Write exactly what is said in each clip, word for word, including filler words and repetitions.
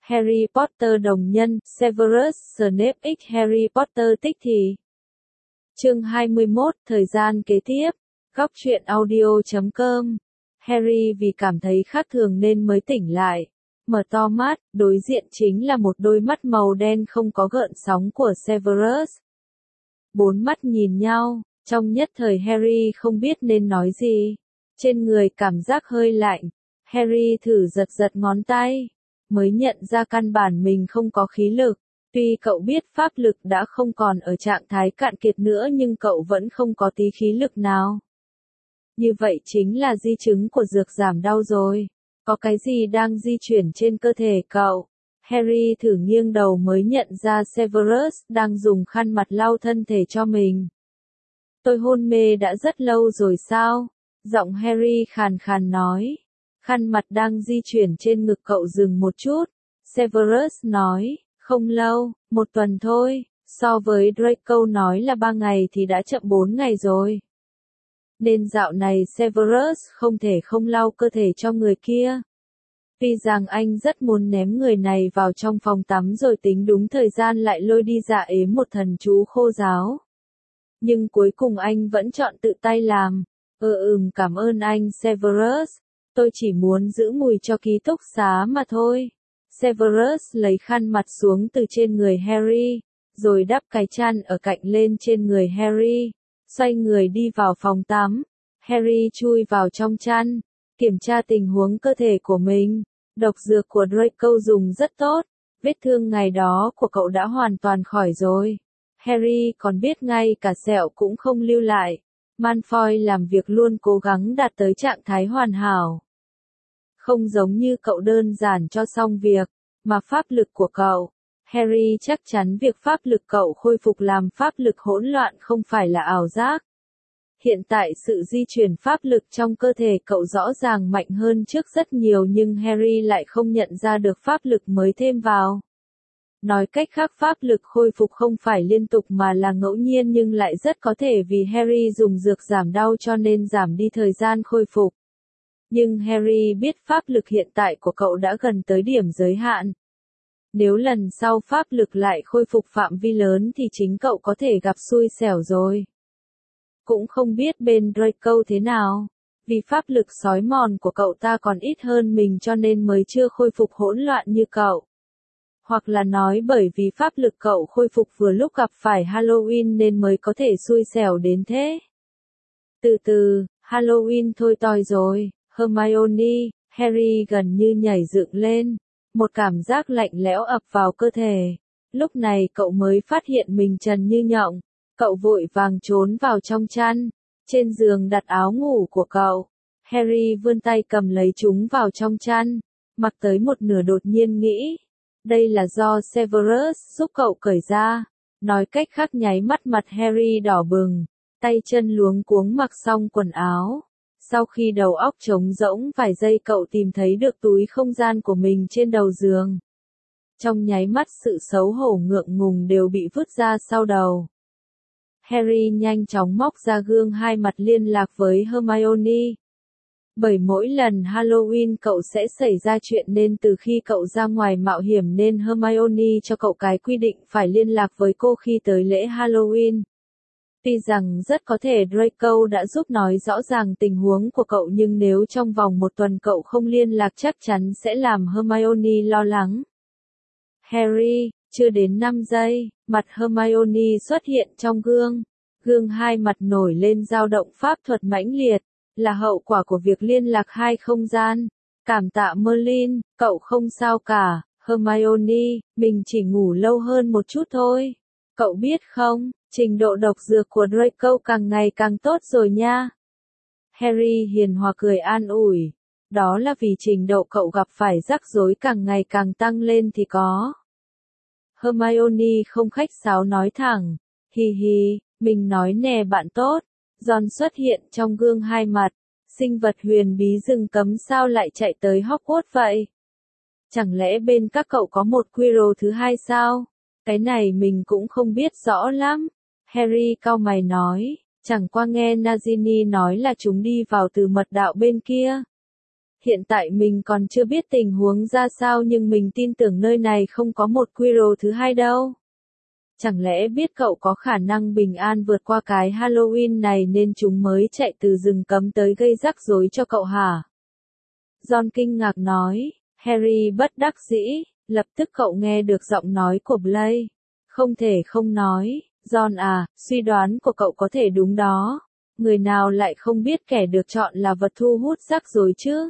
Harry Potter đồng nhân, Severus Snape x Harry Potter tích thì. Chương hai mươi mốt, thời gian kế tiếp. Góc truyện audio chấm com. Harry vì cảm thấy khác thường nên mới tỉnh lại. Mở to mắt, đối diện chính là một đôi mắt màu đen không có gợn sóng của Severus. Bốn mắt nhìn nhau, trong nhất thời Harry không biết nên nói gì. Trên người cảm giác hơi lạnh, Harry thử giật giật ngón tay, mới nhận ra căn bản mình không có khí lực. Tuy cậu biết pháp lực đã không còn ở trạng thái cạn kiệt nữa nhưng cậu vẫn không có tí khí lực nào. Như vậy chính là di chứng của dược giảm đau rồi. Có cái gì đang di chuyển trên cơ thể cậu? Harry thử nghiêng đầu mới nhận ra Severus đang dùng khăn mặt lau thân thể cho mình. Tôi hôn mê đã rất lâu rồi sao? Giọng Harry khàn khàn nói. Khăn mặt đang di chuyển trên ngực cậu dừng một chút. Severus nói, không lâu, một tuần thôi, so với Draco nói là ba ngày thì đã chậm bốn ngày rồi. Nên dạo này Severus không thể không lau cơ thể cho người kia. Tuy rằng anh rất muốn ném người này vào trong phòng tắm rồi tính đúng thời gian lại lôi đi dạ ếm một thần chú khô giáo. Nhưng cuối cùng anh vẫn chọn tự tay làm. Ừ ừm cảm ơn anh Severus, tôi chỉ muốn giữ mùi cho ký túc xá mà thôi. Severus lấy khăn mặt xuống từ trên người Harry, rồi đắp cái chăn ở cạnh lên trên người Harry, xoay người đi vào phòng tắm. Harry chui vào trong chăn, kiểm tra tình huống cơ thể của mình. Độc dược của Draco dùng rất tốt, vết thương ngày đó của cậu đã hoàn toàn khỏi rồi. Harry còn biết ngay cả sẹo cũng không lưu lại. Malfoy làm việc luôn cố gắng đạt tới trạng thái hoàn hảo. Không giống như cậu đơn giản cho xong việc, mà pháp lực của cậu. Harry chắc chắn việc pháp lực cậu khôi phục làm pháp lực hỗn loạn không phải là ảo giác. Hiện tại sự di chuyển pháp lực trong cơ thể cậu rõ ràng mạnh hơn trước rất nhiều nhưng Harry lại không nhận ra được pháp lực mới thêm vào. Nói cách khác pháp lực khôi phục không phải liên tục mà là ngẫu nhiên nhưng lại rất có thể vì Harry dùng dược giảm đau cho nên giảm đi thời gian khôi phục. Nhưng Harry biết pháp lực hiện tại của cậu đã gần tới điểm giới hạn. Nếu lần sau pháp lực lại khôi phục phạm vi lớn thì chính cậu có thể gặp xui xẻo rồi. Cũng không biết bên Draco thế nào, vì pháp lực sói mòn của cậu ta còn ít hơn mình cho nên mới chưa khôi phục hỗn loạn như cậu. Hoặc là nói bởi vì pháp lực cậu khôi phục vừa lúc gặp phải Halloween nên mới có thể xui xẻo đến thế. Từ từ, Halloween thôi toi rồi, Hermione, Harry gần như nhảy dựng lên. Một cảm giác lạnh lẽo ập vào cơ thể. Lúc này cậu mới phát hiện mình trần như nhộng. Cậu vội vàng trốn vào trong chăn. Trên giường đặt áo ngủ của cậu. Harry vươn tay cầm lấy chúng vào trong chăn. Mặc tới một nửa đột nhiên nghĩ. Đây là do Severus giúp cậu cởi ra. Nói cách khác nháy mắt mặt Harry đỏ bừng. Tay chân luống cuống mặc xong quần áo. Sau khi đầu óc trống rỗng vài giây cậu tìm thấy được túi không gian của mình trên đầu giường. Trong nháy mắt sự xấu hổ ngượng ngùng đều bị vứt ra sau đầu. Harry nhanh chóng móc ra gương hai mặt liên lạc với Hermione. Bởi mỗi lần Halloween cậu sẽ xảy ra chuyện nên từ khi cậu ra ngoài mạo hiểm nên Hermione cho cậu cái quy định phải liên lạc với cô khi tới lễ Halloween. Tuy rằng rất có thể Draco đã giúp nói rõ ràng tình huống của cậu nhưng nếu trong vòng một tuần cậu không liên lạc chắc chắn sẽ làm Hermione lo lắng. Harry, chưa đến năm giây, mặt Hermione xuất hiện trong gương. Gương hai mặt nổi lên dao động pháp thuật mãnh liệt, là hậu quả của việc liên lạc hai không gian. Cảm tạ Merlin, cậu không sao cả, Hermione, mình chỉ ngủ lâu hơn một chút thôi. Cậu biết không? Trình độ độc dược của Draco càng ngày càng tốt rồi nha. Harry hiền hòa cười an ủi. Đó là vì trình độ cậu gặp phải rắc rối càng ngày càng tăng lên thì có. Hermione không khách sáo nói thẳng. Hi hi, mình nói nè bạn tốt. Ron xuất hiện trong gương hai mặt. Sinh vật huyền bí rừng cấm sao lại chạy tới Hogwarts vậy? Chẳng lẽ bên các cậu có một Quirrell thứ hai sao? Cái này mình cũng không biết rõ lắm. Harry cau mày nói, chẳng qua nghe Nagini nói là chúng đi vào từ mật đạo bên kia. Hiện tại mình còn chưa biết tình huống ra sao nhưng mình tin tưởng nơi này không có một Quirrell thứ hai đâu. Chẳng lẽ biết cậu có khả năng bình an vượt qua cái Halloween này nên chúng mới chạy từ rừng cấm tới gây rắc rối cho cậu hả? Ron kinh ngạc nói. Harry bất đắc dĩ, lập tức cậu nghe được giọng nói của Blaise. Không thể không nói, Ron à, suy đoán của cậu có thể đúng đó. Người nào lại không biết kẻ được chọn là vật thu hút rắc rối chứ?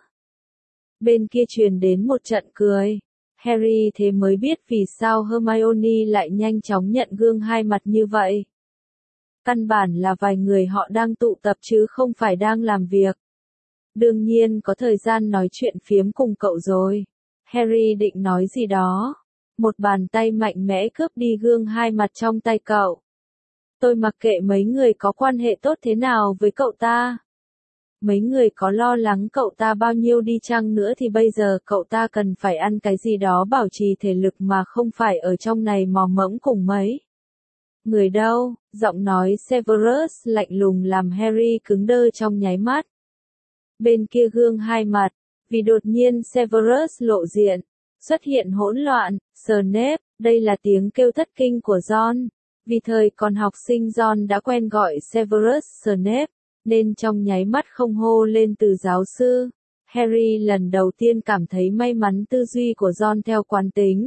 Bên kia truyền đến một trận cười. Harry thế mới biết vì sao Hermione lại nhanh chóng nhận gương hai mặt như vậy. Căn bản là vài người họ đang tụ tập chứ không phải đang làm việc. Đương nhiên có thời gian nói chuyện phiếm cùng cậu rồi. Harry định nói gì đó. Một bàn tay mạnh mẽ cướp đi gương hai mặt trong tay cậu. Tôi mặc kệ mấy người có quan hệ tốt thế nào với cậu ta. Mấy người có lo lắng cậu ta bao nhiêu đi chăng nữa thì bây giờ cậu ta cần phải ăn cái gì đó bảo trì thể lực mà không phải ở trong này mò mẫm cùng mấy. Người đâu? Giọng nói Severus lạnh lùng làm Harry cứng đơ trong nháy mắt. Bên kia gương hai mặt, vì đột nhiên Severus lộ diện, xuất hiện hỗn loạn. Snape, đây là tiếng kêu thất kinh của Ron. Vì thời còn học sinh Ron đã quen gọi Severus Snape, nên trong nháy mắt không hô lên từ giáo sư. Harry lần đầu tiên cảm thấy may mắn tư duy của Ron theo quán tính.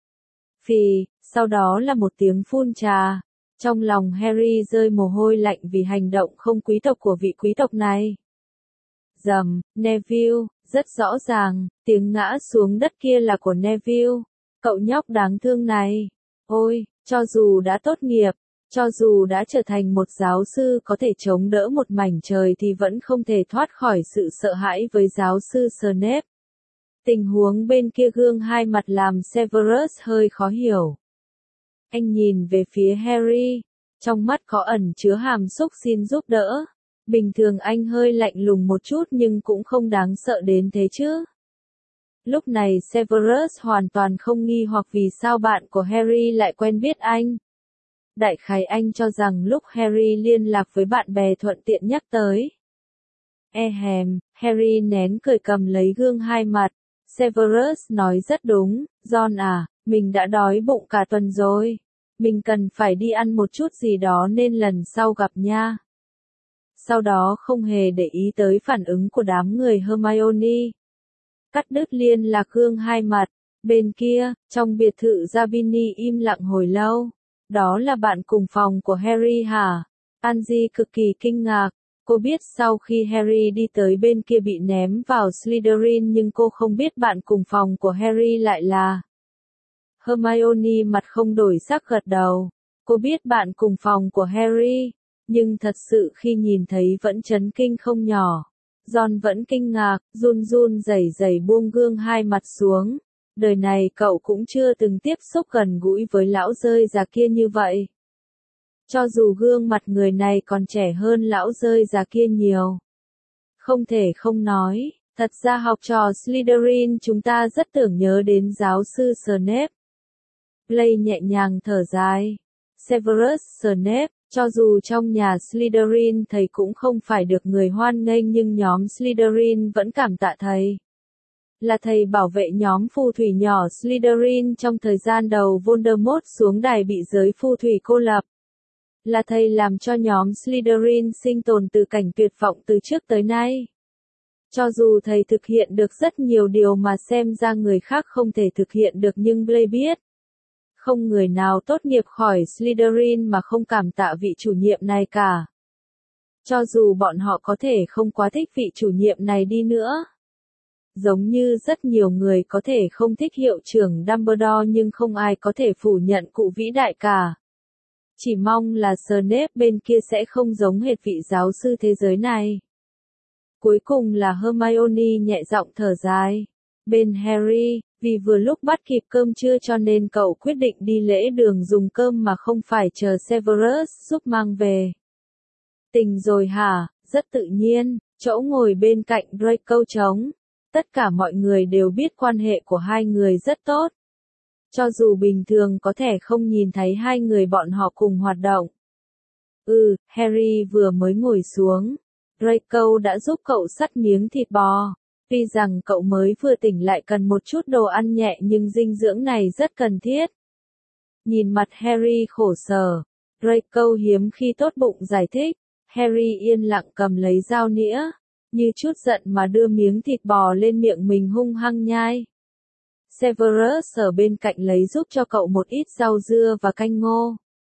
Phì, sau đó là một tiếng phun trà. Trong lòng Harry rơi mồ hôi lạnh vì hành động không quý tộc của vị quý tộc này. Rầm, Neville, rất rõ ràng, tiếng ngã xuống đất kia là của Neville. Cậu nhóc đáng thương này. Ôi, cho dù đã tốt nghiệp, cho dù đã trở thành một giáo sư có thể chống đỡ một mảnh trời thì vẫn không thể thoát khỏi sự sợ hãi với giáo sư Snape. Tình huống bên kia gương hai mặt làm Severus hơi khó hiểu. Anh nhìn về phía Harry, trong mắt có ẩn chứa hàm xúc xin giúp đỡ. Bình thường anh hơi lạnh lùng một chút nhưng cũng không đáng sợ đến thế chứ. Lúc này Severus hoàn toàn không nghi hoặc vì sao bạn của Harry lại quen biết anh. Đại khái anh cho rằng lúc Harry liên lạc với bạn bè thuận tiện nhắc tới. E hèm, Harry nén cười cầm lấy gương hai mặt. Severus nói rất đúng, Ron à, mình đã đói bụng cả tuần rồi. Mình cần phải đi ăn một chút gì đó nên lần sau gặp nha. Sau đó không hề để ý tới phản ứng của đám người Hermione. Cắt đứt liên lạc gương hai mặt. Bên kia, trong biệt thự Zabini im lặng hồi lâu. Đó là bạn cùng phòng của Harry hả? Angie cực kỳ kinh ngạc. Cô biết sau khi Harry đi tới bên kia bị ném vào Slytherin nhưng cô không biết bạn cùng phòng của Harry lại là. Hermione mặt không đổi sắc gật đầu. Cô biết bạn cùng phòng của Harry, nhưng thật sự khi nhìn thấy vẫn chấn kinh không nhỏ. Ron vẫn kinh ngạc, run run rẩy rẩy buông gương hai mặt xuống. Đời này cậu cũng chưa từng tiếp xúc gần gũi với lão rơi già kia như vậy. Cho dù gương mặt người này còn trẻ hơn lão rơi già kia nhiều. Không thể không nói, thật ra học trò Slytherin chúng ta rất tưởng nhớ đến giáo sư Snape. Blaise nhẹ nhàng thở dài. Severus Snape, cho dù trong nhà Slytherin thầy cũng không phải được người hoan nghênh nhưng nhóm Slytherin vẫn cảm tạ thầy. Là thầy bảo vệ nhóm phù thủy nhỏ Slytherin trong thời gian đầu Voldemort xuống đài bị giới phù thủy cô lập. Là thầy làm cho nhóm Slytherin sinh tồn từ cảnh tuyệt vọng từ trước tới nay. Cho dù thầy thực hiện được rất nhiều điều mà xem ra người khác không thể thực hiện được nhưng Blaise biết. Không người nào tốt nghiệp khỏi Slytherin mà không cảm tạ vị chủ nhiệm này cả. Cho dù bọn họ có thể không quá thích vị chủ nhiệm này đi nữa. Giống như rất nhiều người có thể không thích hiệu trưởng Dumbledore nhưng không ai có thể phủ nhận cụ vĩ đại cả. Chỉ mong là Snape bên kia sẽ không giống hệt vị giáo sư thế giới này. Cuối cùng là Hermione nhẹ giọng thở dài. Bên Harry, vì vừa lúc bắt kịp cơm trưa cho nên cậu quyết định đi lễ đường dùng cơm mà không phải chờ Severus giúp mang về. Tình rồi hả? Rất tự nhiên, chỗ ngồi bên cạnh Draco trống. Tất cả mọi người đều biết quan hệ của hai người rất tốt. Cho dù bình thường có thể không nhìn thấy hai người bọn họ cùng hoạt động. Ừ, Harry vừa mới ngồi xuống. Draco đã giúp cậu sắt miếng thịt bò. Tuy rằng cậu mới vừa tỉnh lại cần một chút đồ ăn nhẹ nhưng dinh dưỡng này rất cần thiết. Nhìn mặt Harry khổ sở, Draco hiếm khi tốt bụng giải thích. Harry yên lặng cầm lấy dao nĩa, như chút giận mà đưa miếng thịt bò lên miệng mình hung hăng nhai. Severus ở bên cạnh lấy giúp cho cậu một ít rau dưa và canh ngô.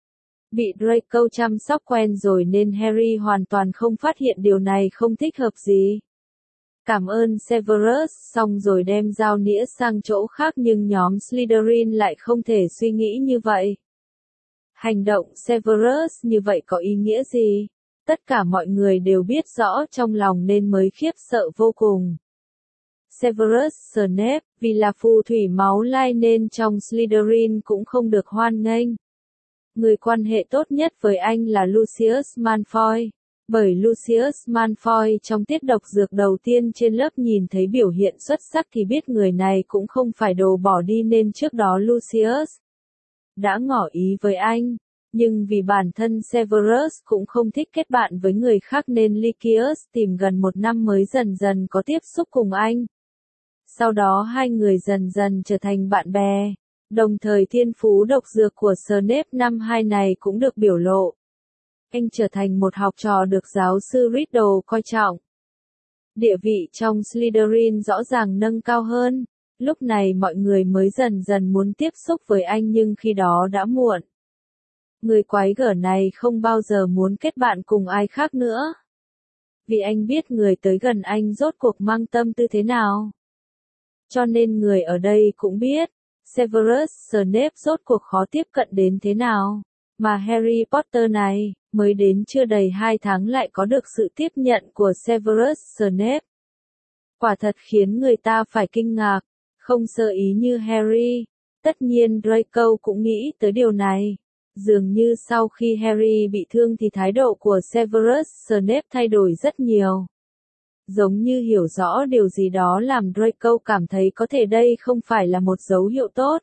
Bị Draco chăm sóc quen rồi nên Harry hoàn toàn không phát hiện điều này không thích hợp gì. Cảm ơn Severus, xong rồi đem dao nĩa sang chỗ khác nhưng nhóm Slytherin lại không thể suy nghĩ như vậy. Hành động Severus như vậy có ý nghĩa gì? Tất cả mọi người đều biết rõ trong lòng nên mới khiếp sợ vô cùng. Severus Snape, vì là phù thủy máu lai nên trong Slytherin cũng không được hoan nghênh. Người quan hệ tốt nhất với anh là Lucius Malfoy. Bởi Lucius Malfoy trong tiết độc dược đầu tiên trên lớp nhìn thấy biểu hiện xuất sắc thì biết người này cũng không phải đồ bỏ đi nên trước đó Lucius đã ngỏ ý với anh. Nhưng vì bản thân Severus cũng không thích kết bạn với người khác nên Lucius tìm gần một năm mới dần dần có tiếp xúc cùng anh. Sau đó hai người dần dần trở thành bạn bè. Đồng thời thiên phú độc dược của Snape năm hai này cũng được biểu lộ. Anh trở thành một học trò được giáo sư Riddle coi trọng. Địa vị trong Slytherin rõ ràng nâng cao hơn. Lúc này mọi người mới dần dần muốn tiếp xúc với anh nhưng khi đó đã muộn. Người quái gở này không bao giờ muốn kết bạn cùng ai khác nữa. Vì anh biết người tới gần anh rốt cuộc mang tâm tư thế nào. Cho nên người ở đây cũng biết, Severus Snape rốt cuộc khó tiếp cận đến thế nào. Mà Harry Potter này, mới đến chưa đầy hai tháng lại có được sự tiếp nhận của Severus Snape. Quả thật khiến người ta phải kinh ngạc, không sơ ý như Harry. Tất nhiên Draco cũng nghĩ tới điều này. Dường như sau khi Harry bị thương thì thái độ của Severus Snape thay đổi rất nhiều. Giống như hiểu rõ điều gì đó làm Draco cảm thấy có thể đây không phải là một dấu hiệu tốt.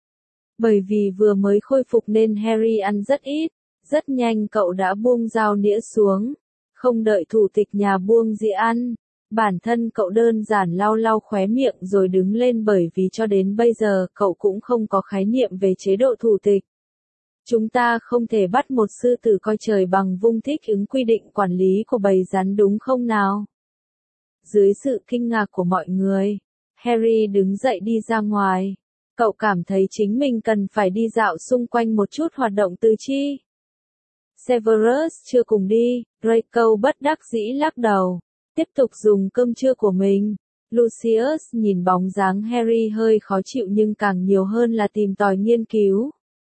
Bởi vì vừa mới khôi phục nên Harry ăn rất ít, rất nhanh cậu đã buông dao nĩa xuống, không đợi thủ tịch nhà buông dĩa ăn. Bản thân cậu đơn giản lau lau khóe miệng rồi đứng lên bởi vì cho đến bây giờ cậu cũng không có khái niệm về chế độ thủ tịch. Chúng ta không thể bắt một sư tử coi trời bằng vung thích ứng quy định quản lý của bầy rắn đúng không nào? Dưới sự kinh ngạc của mọi người, Harry đứng dậy đi ra ngoài. Cậu cảm thấy chính mình cần phải đi dạo xung quanh một chút hoạt động tư chi. Severus chưa cùng đi, Draco bất đắc dĩ lắc đầu, tiếp tục dùng cơm trưa của mình. Lucius nhìn bóng dáng Harry hơi khó chịu nhưng càng nhiều hơn là tìm tòi nghiên cứu.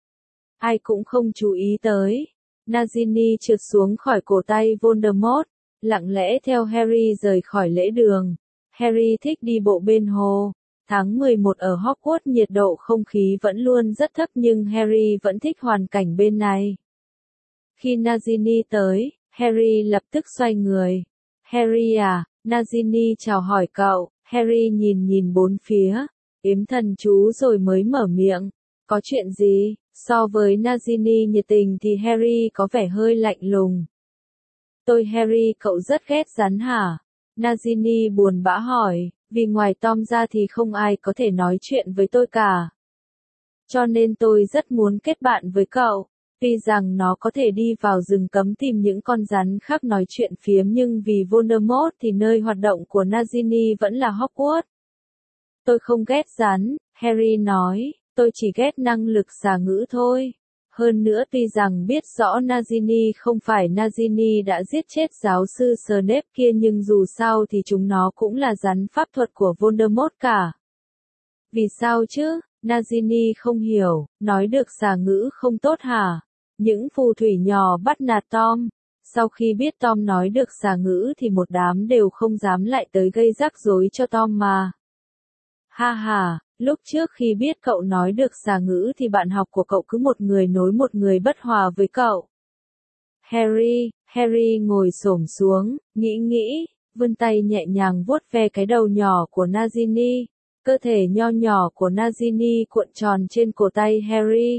Ai cũng không chú ý tới. Nagini trượt xuống khỏi cổ tay Voldemort, lặng lẽ theo Harry rời khỏi lễ đường. Harry thích đi bộ bên hồ. Tháng mười một ở Hogwarts nhiệt độ không khí vẫn luôn rất thấp nhưng Harry vẫn thích hoàn cảnh bên này. Khi Nagini tới, Harry lập tức xoay người. Harry à, Nagini chào hỏi cậu. Harry nhìn nhìn bốn phía, yếm thần chú rồi mới mở miệng. Có chuyện gì? So với Nagini nhiệt tình thì Harry có vẻ hơi lạnh lùng. Tôi Harry cậu rất ghét rắn hả? Nagini buồn bã hỏi, vì ngoài Tom ra thì không ai có thể nói chuyện với tôi cả. Cho nên tôi rất muốn kết bạn với cậu. Tuy rằng nó có thể đi vào rừng cấm tìm những con rắn khác nói chuyện phiếm nhưng vì Voldemort thì nơi hoạt động của Nagini vẫn là Hogwarts. Tôi không ghét rắn, Harry nói, tôi chỉ ghét năng lực xà ngữ thôi. Hơn nữa tuy rằng biết rõ Nagini không phải Nagini đã giết chết giáo sư Snape kia nhưng dù sao thì chúng nó cũng là rắn pháp thuật của Voldemort cả. Vì sao chứ? Nagini không hiểu, nói được xà ngữ không tốt hả? Những phù thủy nhỏ bắt nạt Tom. Sau khi biết Tom nói được xà ngữ thì một đám đều không dám lại tới gây rắc rối cho Tom mà. Ha ha, lúc trước khi biết cậu nói được xà ngữ thì bạn học của cậu cứ một người nối một người bất hòa với cậu. Harry, Harry ngồi xổm xuống, nghĩ nghĩ, vươn tay nhẹ nhàng vuốt ve cái đầu nhỏ của Nagini. Cơ thể nho nhỏ của Nagini cuộn tròn trên cổ tay Harry.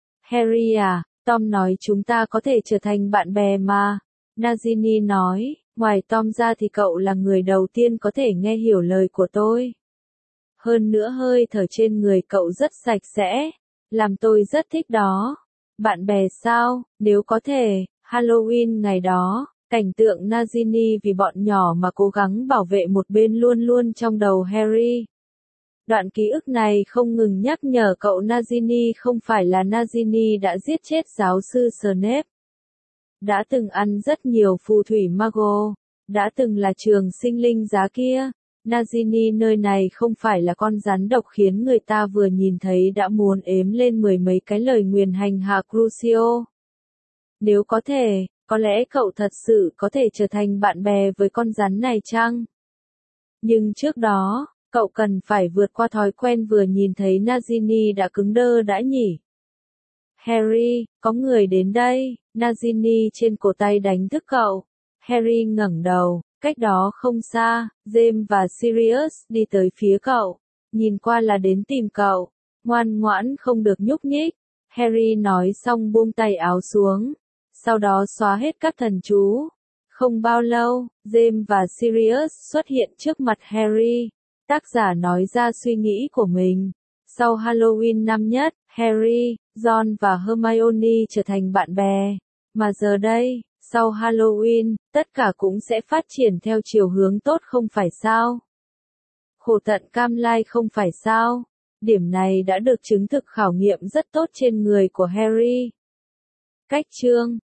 Harry à, Tom nói chúng ta có thể trở thành bạn bè mà. Nagini nói, Ngoài Tom ra thì cậu là người đầu tiên có thể nghe hiểu lời của tôi. Hơn nữa hơi thở trên người cậu rất sạch sẽ, làm tôi rất thích đó. Bạn bè sao, nếu có thể, Halloween ngày đó, cảnh tượng Nagini vì bọn nhỏ mà cố gắng bảo vệ một bên luôn luôn trong đầu Harry. Đoạn ký ức này không ngừng nhắc nhở cậu Nagini không phải là Nagini đã giết chết giáo sư Snape. Đã từng ăn rất nhiều phù thủy Mago, đã từng là trường sinh linh giá kia. Nagini nơi này không phải là con rắn độc khiến người ta vừa nhìn thấy đã muốn ếm lên mười mấy cái lời nguyền hành hạ Crucio. Nếu có thể, có lẽ cậu thật sự có thể trở thành bạn bè với con rắn này chăng? Nhưng trước đó, cậu cần phải vượt qua thói quen vừa nhìn thấy Nagini đã cứng đơ đã nhỉ? Harry, có người đến đây, Nagini trên cổ tay đánh thức cậu. Harry ngẩng đầu, cách đó không xa, James và Sirius đi tới phía cậu, nhìn qua là đến tìm cậu, ngoan ngoãn không được nhúc nhích. Harry nói xong buông tay áo xuống, sau đó xóa hết các thần chú. Không bao lâu, James và Sirius xuất hiện trước mặt Harry. Tác giả nói ra suy nghĩ của mình. Sau Halloween năm nhất, Harry, Ron và Hermione trở thành bạn bè. Mà giờ đây, sau Halloween, tất cả cũng sẽ phát triển theo chiều hướng tốt không phải sao? Khổ tận cam lai không phải sao? Điểm này đã được chứng thực khảo nghiệm rất tốt trên người của Harry. Cách chương